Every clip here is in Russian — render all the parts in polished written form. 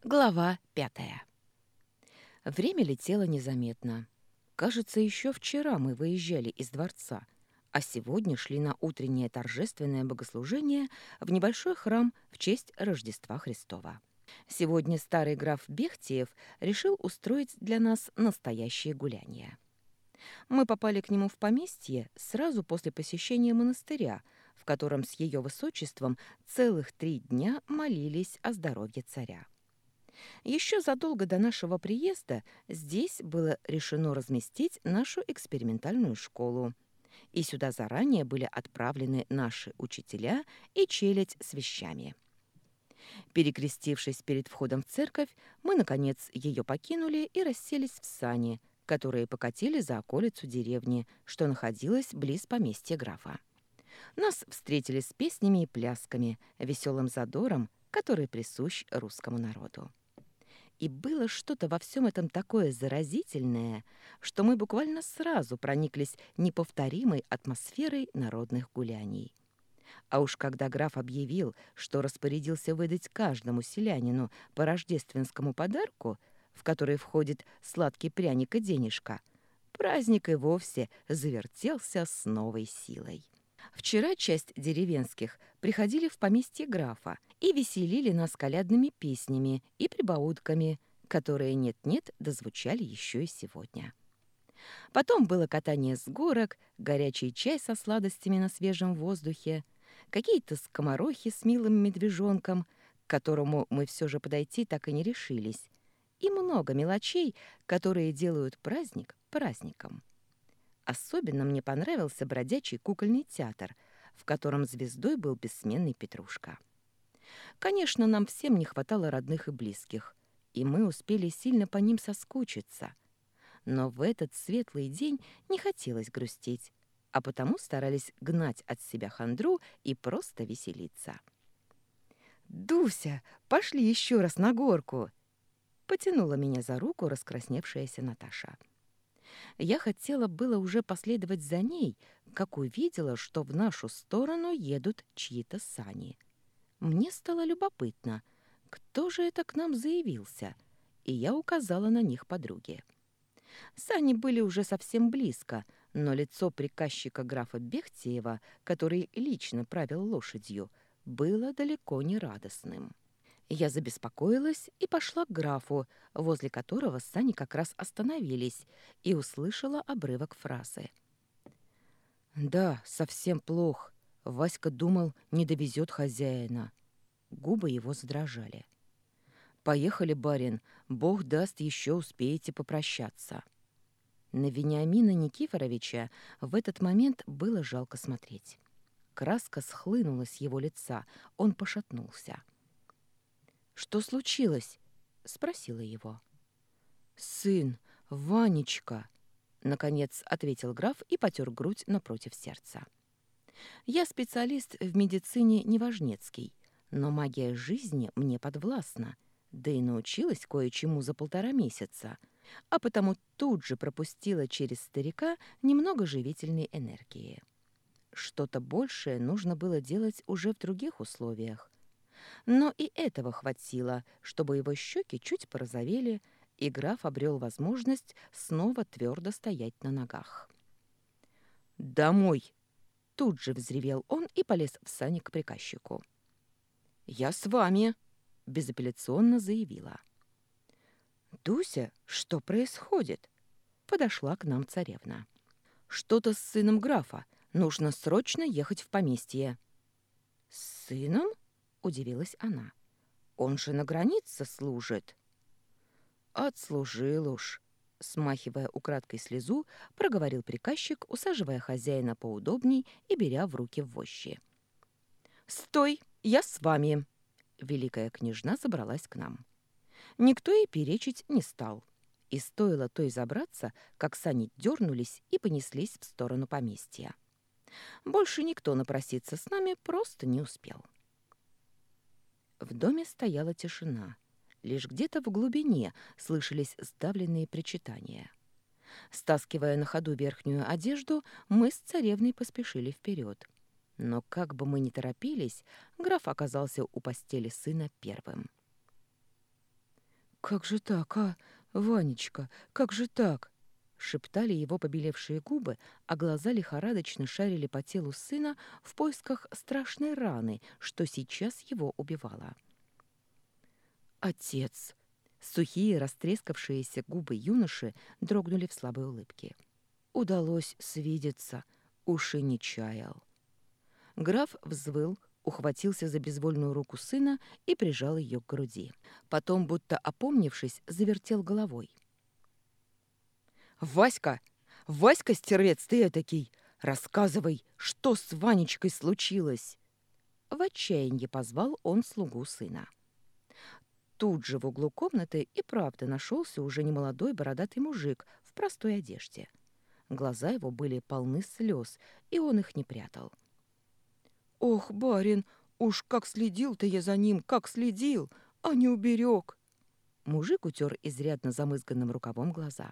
Глава 5. Время летело незаметно. Кажется, еще вчера мы выезжали из дворца, а сегодня шли на утреннее торжественное богослужение в небольшой храм в честь Рождества Христова. Сегодня старый граф Бехтиев решил устроить для нас настоящее гуляние. Мы попали к нему в поместье сразу после посещения монастыря, в котором с ее высочеством целых 3 дня молились о здоровье царя. Еще задолго до нашего приезда здесь было решено разместить нашу экспериментальную школу. И сюда заранее были отправлены наши учителя и челядь с вещами. Перекрестившись перед входом в церковь, мы, наконец, ее покинули и расселись в сани, которые покатили за околицу деревни, что находилась близ поместья графа. Нас встретили с песнями и плясками, веселым задором, который присущ русскому народу. И было что-то во всем этом такое заразительное, что мы буквально сразу прониклись неповторимой атмосферой народных гуляний. А уж когда граф объявил, что распорядился выдать каждому селянину по рождественскому подарку, в который входит сладкий пряник и денежка, праздник и вовсе завертелся с новой силой. Вчера часть деревенских приходили в поместье графа и веселили нас колядными песнями и прибаутками, которые нет-нет дозвучали еще и сегодня. Потом было катание с горок, горячий чай со сладостями на свежем воздухе, какие-то скоморохи с милым медвежонком, к которому мы все же подойти так и не решились, и много мелочей, которые делают праздник праздником. Особенно мне понравился бродячий кукольный театр, в котором звездой был бессменный Петрушка. Конечно, нам всем не хватало родных и близких, и мы успели сильно по ним соскучиться. Но в этот светлый день не хотелось грустить, а потому старались гнать от себя хандру и просто веселиться. «Дуся, пошли еще раз на горку!» Потянула меня за руку раскрасневшаяся Наташа. Я хотела было уже последовать за ней, как увидела, что в нашу сторону едут чьи-то сани. Мне стало любопытно, кто же это к нам заявился, и я указала на них подруге. Сани были уже совсем близко, но лицо приказчика графа Бехтиева, который лично правил лошадью, было далеко не радостным. Я забеспокоилась и пошла к графу, возле которого сани как раз остановились, и услышала обрывок фразы. «Да, совсем плохо. Васька думал, не довезет хозяина». Губы его задрожали. «Поехали, барин. Бог даст, еще успеете попрощаться». На Вениамина Никифоровича в этот момент было жалко смотреть. Краска схлынула с его лица, он пошатнулся. «Что случилось?» — спросила его. «Сын, Ванечка!» — наконец ответил граф и потер грудь напротив сердца. «Я специалист в медицине неважнецкий, но магия жизни мне подвластна, да и научилась кое-чему за 1,5 месяца, а потому тут же пропустила через старика немного живительной энергии. Что-то большее нужно было делать уже в других условиях. Но и этого хватило, чтобы его щеки чуть порозовели, и граф обрел возможность снова твердо стоять на ногах. «Домой!» — тут же взревел он и полез в сани к приказчику. «Я с вами!» — безапелляционно заявила. «Дуся, что происходит?» — подошла к нам царевна. «Что-то с сыном графа. Нужно срочно ехать в поместье». «С сыном?» — удивилась она. «Он же на границе служит». «Отслужил уж», — смахивая украдкой слезу, проговорил приказчик, усаживая хозяина поудобней и беря в руки вожжи. «Стой! Я с вами!» Великая княжна забралась к нам. Никто ей перечить не стал. И стоило той забраться, как сани дернулись и понеслись в сторону поместья. Больше никто напроситься с нами просто не успел. В доме стояла тишина. Лишь где-то в глубине слышались сдавленные причитания. Стаскивая на ходу верхнюю одежду, мы с царевной поспешили вперед. Но как бы мы ни торопились, граф оказался у постели сына первым. «Как же так, а? Ванечка, как же так?» Шептали его побелевшие губы, а глаза лихорадочно шарили по телу сына в поисках страшной раны, что сейчас его убивало. «Отец!» Сухие, растрескавшиеся губы юноши дрогнули в слабой улыбке. «Удалось свидеться, уши не чаял». Граф взвыл, ухватился за безвольную руку сына и прижал ее к груди. Потом, будто опомнившись, завертел головой. «Васька! Васька, стервец ты этакий! Рассказывай, что с Ванечкой случилось!» В отчаянии позвал он слугу сына. Тут же в углу комнаты и правда нашелся уже немолодой бородатый мужик в простой одежде. Глаза его были полны слез, и он их не прятал. «Ох, барин, уж как следил-то я за ним, как следил, а не уберег!» Мужик утер изрядно замызганным рукавом глаза.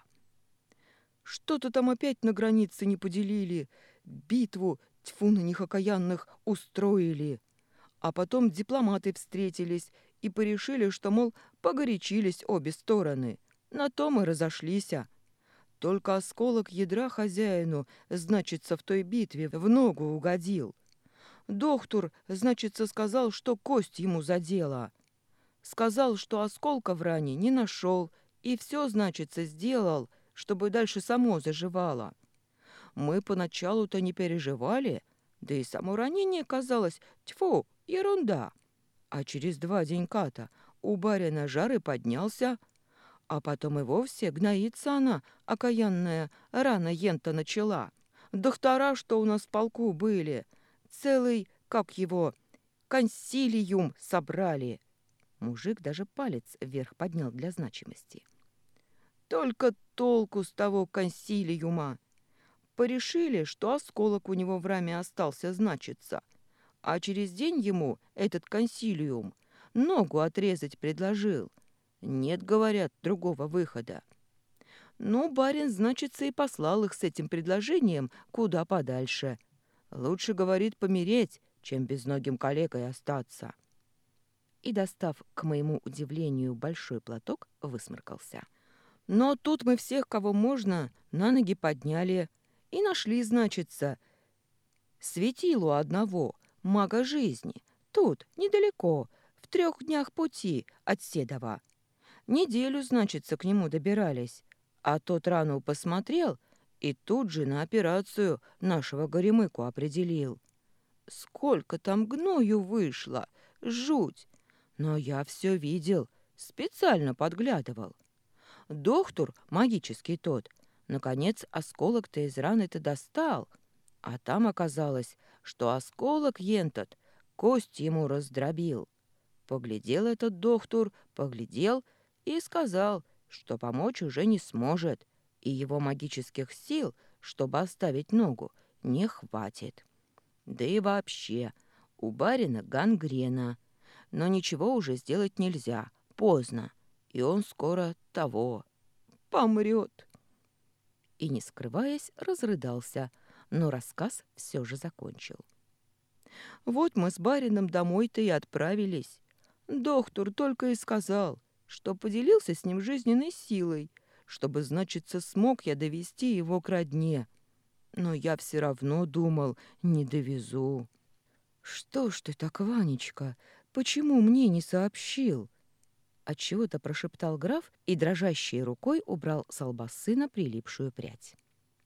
«Что-то там опять на границе не поделили, битву, тьфу на них окаянных, устроили. А потом дипломаты встретились и порешили, что, мол, погорячились обе стороны. На том и разошлись. Только осколок ядра хозяину, значится, в той битве в ногу угодил. Доктор, значится, сказал, что кость ему задела. Сказал, что осколка в ране не нашел, и все, значится, сделал, чтобы дальше само заживало. Мы поначалу-то не переживали, да и само ранение казалось, тьфу, ерунда. А через 2 денька-то у барина жар и поднялся, а потом и вовсе гноится она, окаянная, рана ента начала. Доктора, что у нас в полку были, целый, как его, консилиум собрали. Мужик даже палец вверх поднял для значимости. Только толку с того консилиума. Порешили, что осколок у него в раме остался, значится. А через день ему этот консилиум ногу отрезать предложил. Нет, говорят, другого выхода. Ну, барин, значится, и послал их с этим предложением куда подальше. Лучше, говорит, помереть, чем безногим калекой остаться. И, достав, к моему удивлению, большой платок, высморкался. Но тут мы всех, кого можно, на ноги подняли и нашли, значится, светилу одного, мага жизни, тут, недалеко, в 3 днях пути от Седова. Неделю, значится, к нему добирались, а тот рану посмотрел и тут же на операцию нашего горемыку определил. Сколько там гною вышло, жуть! Но я все видел, специально подглядывал. Доктор, магический тот, наконец осколок-то из раны-то достал, а там оказалось, что осколок ентот кость ему раздробил. Поглядел этот доктор, поглядел и сказал, что помочь уже не сможет, и его магических сил, чтобы оставить ногу, не хватит. Да и вообще, у барина гангрена, но ничего уже сделать нельзя, поздно, и он скоро того помрет. И, не скрываясь, разрыдался, но рассказ все же закончил. Вот мы с барином домой-то и отправились. Доктор только и сказал, что поделился с ним жизненной силой, чтобы, значится, смог я довести его к родне. Но я все равно думал, не довезу. «Что ж ты так, Ванечка? Почему мне не сообщил?» Отчего-то прошептал граф и дрожащей рукой убрал с лба сына прилипшую прядь.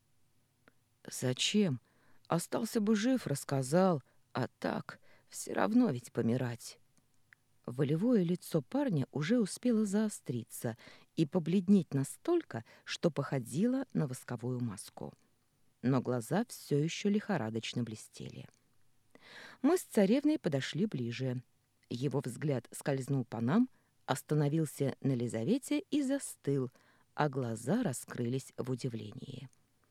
«Зачем? Остался бы жив, рассказал, а так все равно ведь помирать». Волевое лицо парня уже успело заостриться и побледнеть настолько, что походило на восковую маску. Но глаза все еще лихорадочно блестели. Мы с царевной подошли ближе. Его взгляд скользнул по нам, остановился на Лизавете и застыл, а глаза раскрылись в удивлении.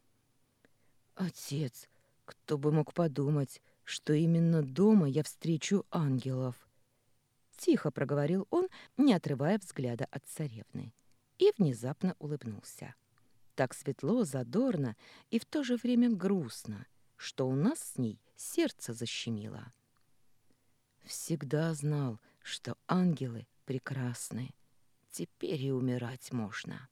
«Отец, кто бы мог подумать, что именно дома я встречу ангелов?» Тихо проговорил он, не отрывая взгляда от царевны, и внезапно улыбнулся. Так светло, задорно и в то же время грустно, что у нас с ней сердце защемило. Всегда знал, что ангелы прекрасны. теперь и умирать можно.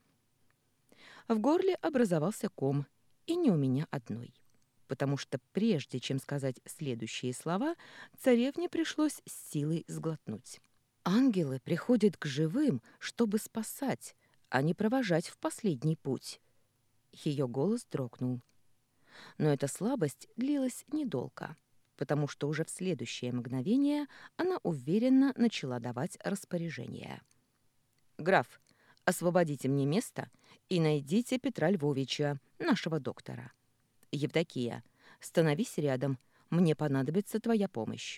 В горле образовался ком, и не у меня одной, потому что прежде чем сказать следующие слова, царевне пришлось с силой сглотнуть. Ангелы приходят к живым, чтобы спасать, а не провожать в последний путь. Ее голос дрогнул. Но эта слабость длилась недолго, потому что уже в следующее мгновение она уверенно начала давать распоряжения. «Граф, освободите мне место и найдите Петра Львовича, нашего доктора. Евдокия, становись рядом, мне понадобится твоя помощь».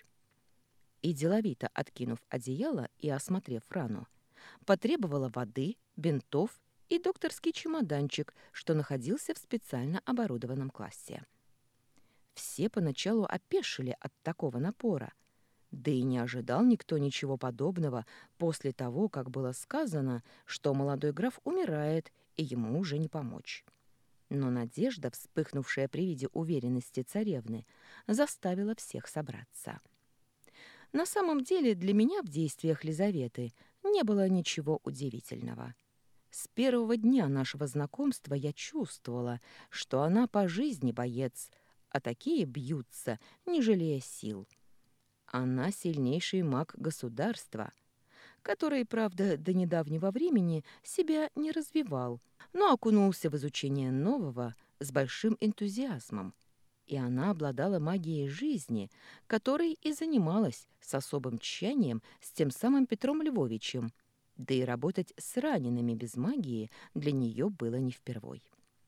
И деловито откинув одеяло и осмотрев рану, потребовала воды, бинтов и докторский чемоданчик, что находился в специально оборудованном классе. Все поначалу опешили от такого напора, да и не ожидал никто ничего подобного после того, как было сказано, что молодой граф умирает и ему уже не помочь. Но надежда, вспыхнувшая при виде уверенности царевны, заставила всех собраться. На самом деле для меня в действиях Лизаветы не было ничего удивительного. С первого дня нашего знакомства я чувствовала, что она по жизни боец, а такие бьются, не жалея сил. Она сильнейший маг государства, который, правда, до недавнего времени себя не развивал, но окунулся в изучение нового с большим энтузиазмом. И она обладала магией жизни, которой и занималась с особым тщанием с тем самым Петром Львовичем, да и работать с ранеными без магии для нее было не впервой.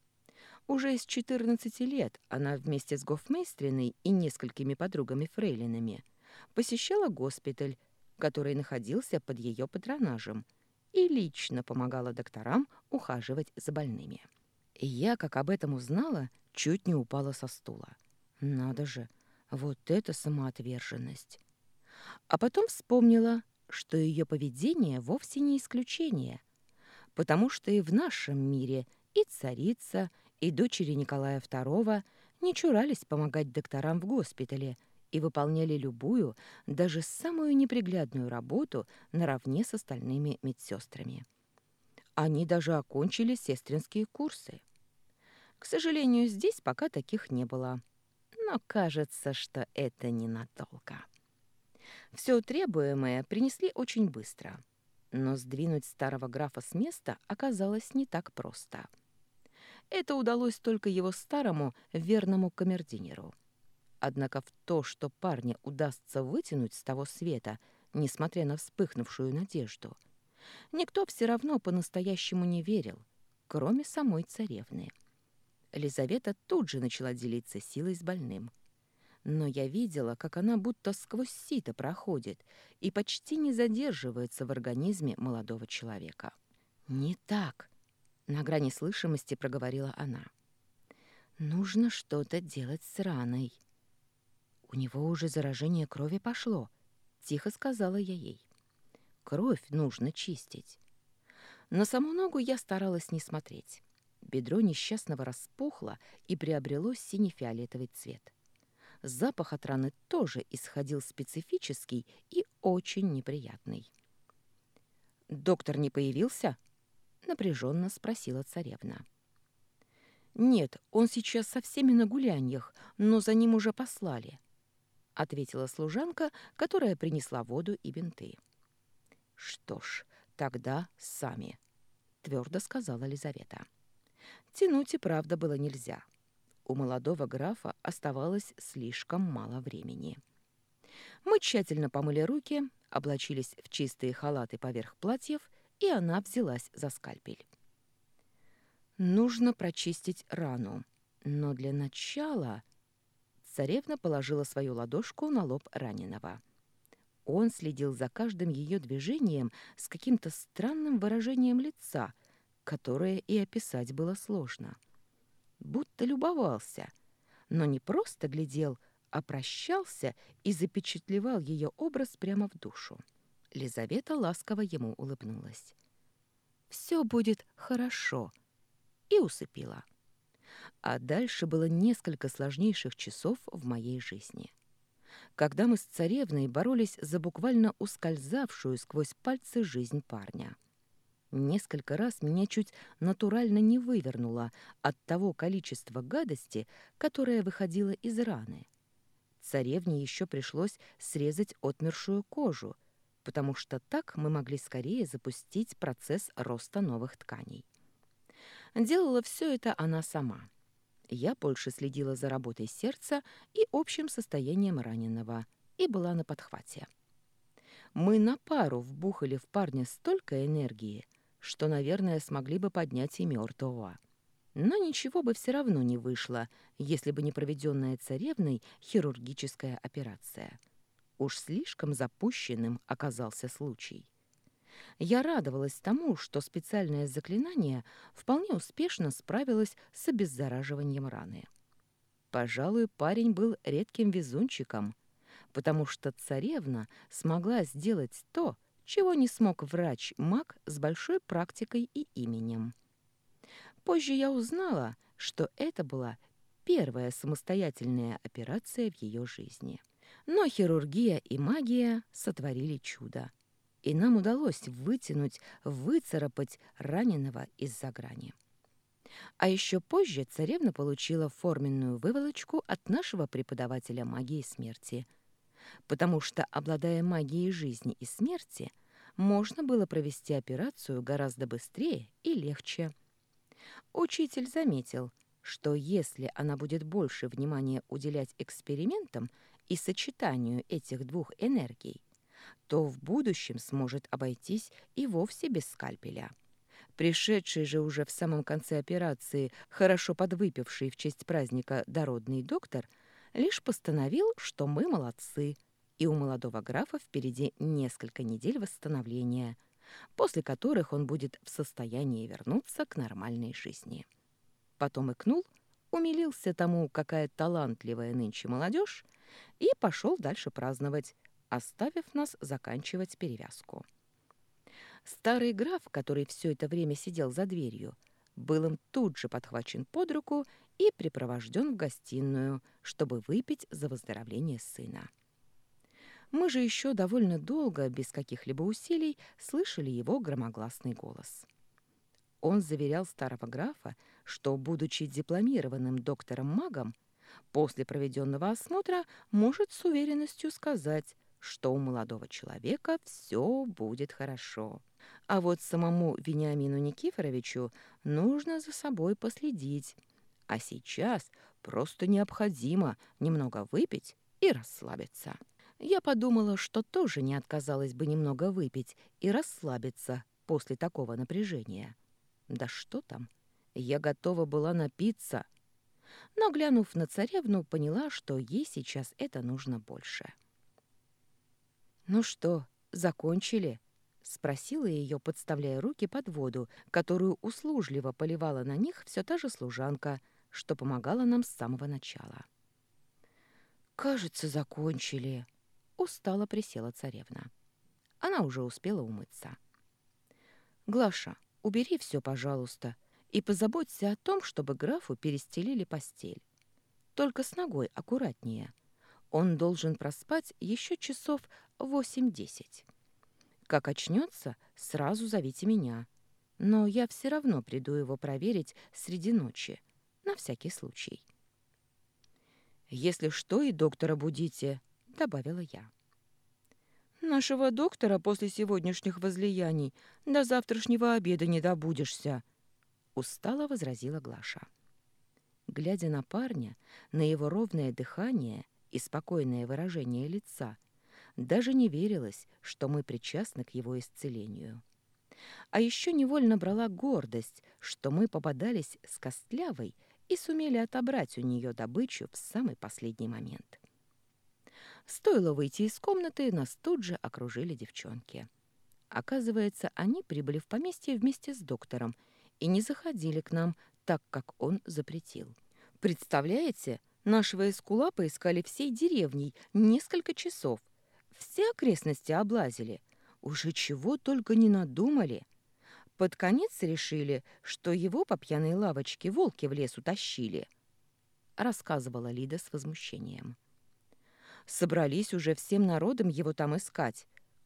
Уже с 14 лет она вместе с гофмейстриной и несколькими подругами-фрейлинами посещала госпиталь, который находился под ее патронажем, и лично помогала докторам ухаживать за больными. И я, как об этом узнала, чуть не упала со стула. Надо же, вот это самоотверженность. А потом вспомнила, что ее поведение вовсе не исключение, потому что и в нашем мире и царица, и дочери Николая II не чурались помогать докторам в госпитале и выполняли любую, даже самую неприглядную работу наравне с остальными медсестрами. Они даже окончили сестринские курсы. К сожалению, здесь пока таких не было. Но кажется, что это ненадолго. Все требуемое принесли очень быстро. Но сдвинуть старого графа с места оказалось не так просто. Это удалось только его старому верному камердинеру. Однако в то, что парня удастся вытянуть с того света, несмотря на вспыхнувшую надежду, никто все равно по-настоящему не верил, кроме самой царевны. Лизавета тут же начала делиться силой с больным. Но я видела, как она будто сквозь сито проходит и почти не задерживается в организме молодого человека. «Не так», — на грани слышимости проговорила она. «Нужно что-то делать с раной». «У него уже заражение крови пошло», — тихо сказала я ей. «Кровь нужно чистить». На саму ногу я старалась не смотреть. Бедро несчастного распухло и приобрело сине-фиолетовый цвет. Запах от раны тоже исходил специфический и очень неприятный. «Доктор не появился?» — напряженно спросила царевна. «Нет, он сейчас со всеми на гуляньях, но за ним уже послали», — ответила служанка, которая принесла воду и бинты. «Что ж, тогда сами», — твердо сказала Лизавета. Тянуть и правда было нельзя. У молодого графа оставалось слишком мало времени. Мы тщательно помыли руки, облачились в чистые халаты поверх платьев, и она взялась за скальпель. Нужно прочистить рану, но для начала... Царевна положила свою ладошку на лоб раненого. Он следил за каждым ее движением с каким-то странным выражением лица, которое и описать было сложно. Будто любовался, но не просто глядел, а прощался и запечатлевал ее образ прямо в душу. Лизавета ласково ему улыбнулась. «Все будет хорошо», и усыпила. А дальше было несколько сложнейших часов в моей жизни. Когда мы с царевной боролись за буквально ускользавшую сквозь пальцы жизнь парня. Несколько раз меня чуть натурально не вывернуло от того количества гадости, которое выходило из раны. Царевне еще пришлось срезать отмершую кожу, потому что так мы могли скорее запустить процесс роста новых тканей. Делала все это она сама. Я больше следила за работой сердца и общим состоянием раненого, и была на подхвате. Мы на пару вбухали в парня столько энергии, что, наверное, смогли бы поднять и мертвого. Но ничего бы все равно не вышло, если бы не проведенная царевной хирургическая операция. Уж слишком запущенным оказался случай. Я радовалась тому, что специальное заклинание вполне успешно справилось с обеззараживанием раны. Пожалуй, парень был редким везунчиком, потому что царевна смогла сделать то, чего не смог врач-маг с большой практикой и именем. Позже я узнала, что это была первая самостоятельная операция в ее жизни. Но хирургия и магия сотворили чудо, и нам удалось вытянуть, выцарапать раненого из-за грани. А еще позже царевна получила форменную выволочку от нашего преподавателя магии смерти, потому что, обладая магией жизни и смерти, можно было провести операцию гораздо быстрее и легче. Учитель заметил, что если она будет больше внимания уделять экспериментам и сочетанию этих двух энергий, то в будущем сможет обойтись и вовсе без скальпеля. Пришедший же уже в самом конце операции, хорошо подвыпивший в честь праздника дородный доктор, лишь постановил, что мы молодцы, и у молодого графа впереди несколько недель восстановления, после которых он будет в состоянии вернуться к нормальной жизни. Потом икнул, умилился тому, какая талантливая нынче молодежь, и пошел дальше праздновать, оставив нас заканчивать перевязку. Старый граф, который все это время сидел за дверью, был им тут же подхвачен под руку и припровожден в гостиную, чтобы выпить за выздоровление сына. Мы же еще довольно долго, без каких-либо усилий, слышали его громогласный голос. Он заверял старого графа, что, будучи дипломированным доктором-магом, после проведенного осмотра может с уверенностью сказать, что у молодого человека все будет хорошо. А вот самому Вениамину Никифоровичу нужно за собой последить. А сейчас просто необходимо немного выпить и расслабиться. Я подумала, что тоже не отказалась бы немного выпить и расслабиться после такого напряжения. Да что там, я готова была напиться. Но, глянув на царевну, поняла, что ей сейчас это нужно больше. «Ну что, закончили?» — спросила ее, подставляя руки под воду, которую услужливо поливала на них все та же служанка, что помогала нам с самого начала. «Кажется, закончили», — устало присела царевна. Она уже успела умыться. «Глаша, убери все, пожалуйста, и позаботься о том, чтобы графу перестелили постель. Только с ногой аккуратнее. Он должен проспать еще часов 8-10. Как очнется, сразу зовите меня. Но я все равно приду его проверить среди ночи, на всякий случай». «Если что, и доктора будите», — добавила я. «Нашего доктора после сегодняшних возлияний до завтрашнего обеда не добудешься», — устало возразила Глаша. Глядя на парня, на его ровное дыхание и спокойное выражение лица, даже не верилось, что мы причастны к его исцелению. А еще невольно брала гордость, что мы попадались с Костлявой и сумели отобрать у нее добычу в самый последний момент. Стоило выйти из комнаты, нас тут же окружили девчонки. Оказывается, они прибыли в поместье вместе с доктором и не заходили к нам, так как он запретил. Представляете, нашего эскулапа искали всей деревней несколько часов. Все окрестности облазили. Уже чего только не надумали. Под конец решили, что его по пьяной лавочке волки в лес утащили, рассказывала Лида с возмущением. Собрались уже всем народом его там искать.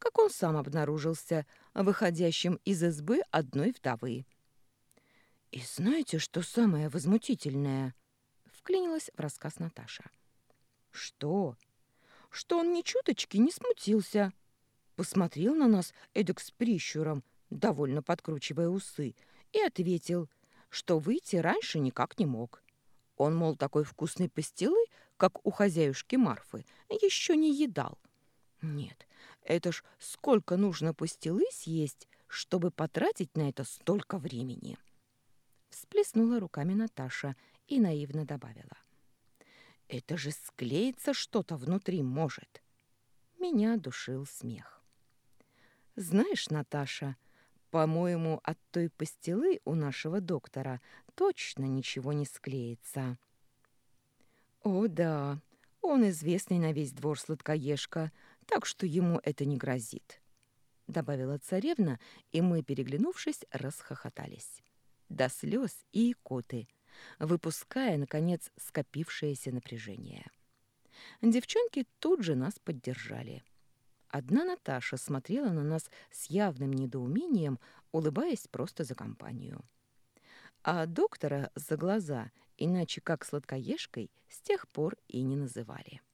как он сам обнаружился выходящим из избы одной вдовы. «И знаете, что самое возмутительное?» — вклинилась в рассказ Наташа. «Что?» «Что он ни чуточки не смутился. Посмотрел на нас эдак с прищуром, довольно подкручивая усы, и ответил, что выйти раньше никак не мог. Он, мол, такой вкусной пастилы, как у хозяюшки Марфы, еще не едал. Нет, это ж сколько нужно пастилы съесть, чтобы потратить на это столько времени!» Всплеснула руками Наташа и наивно добавила. «Это же склеится что-то внутри может!» Меня душил смех. «Знаешь, Наташа, по-моему, от той пастилы у нашего доктора точно ничего не склеится». «О, да, он известный на весь двор сладкоежка, так что ему это не грозит», — добавила царевна, и мы, переглянувшись, расхохотались. До слез и икоты, выпуская, наконец, скопившееся напряжение. Девчонки тут же нас поддержали. Одна Наташа смотрела на нас с явным недоумением, улыбаясь просто за компанию. А доктора за глаза, иначе как сладкоежкой, с тех пор и не называли.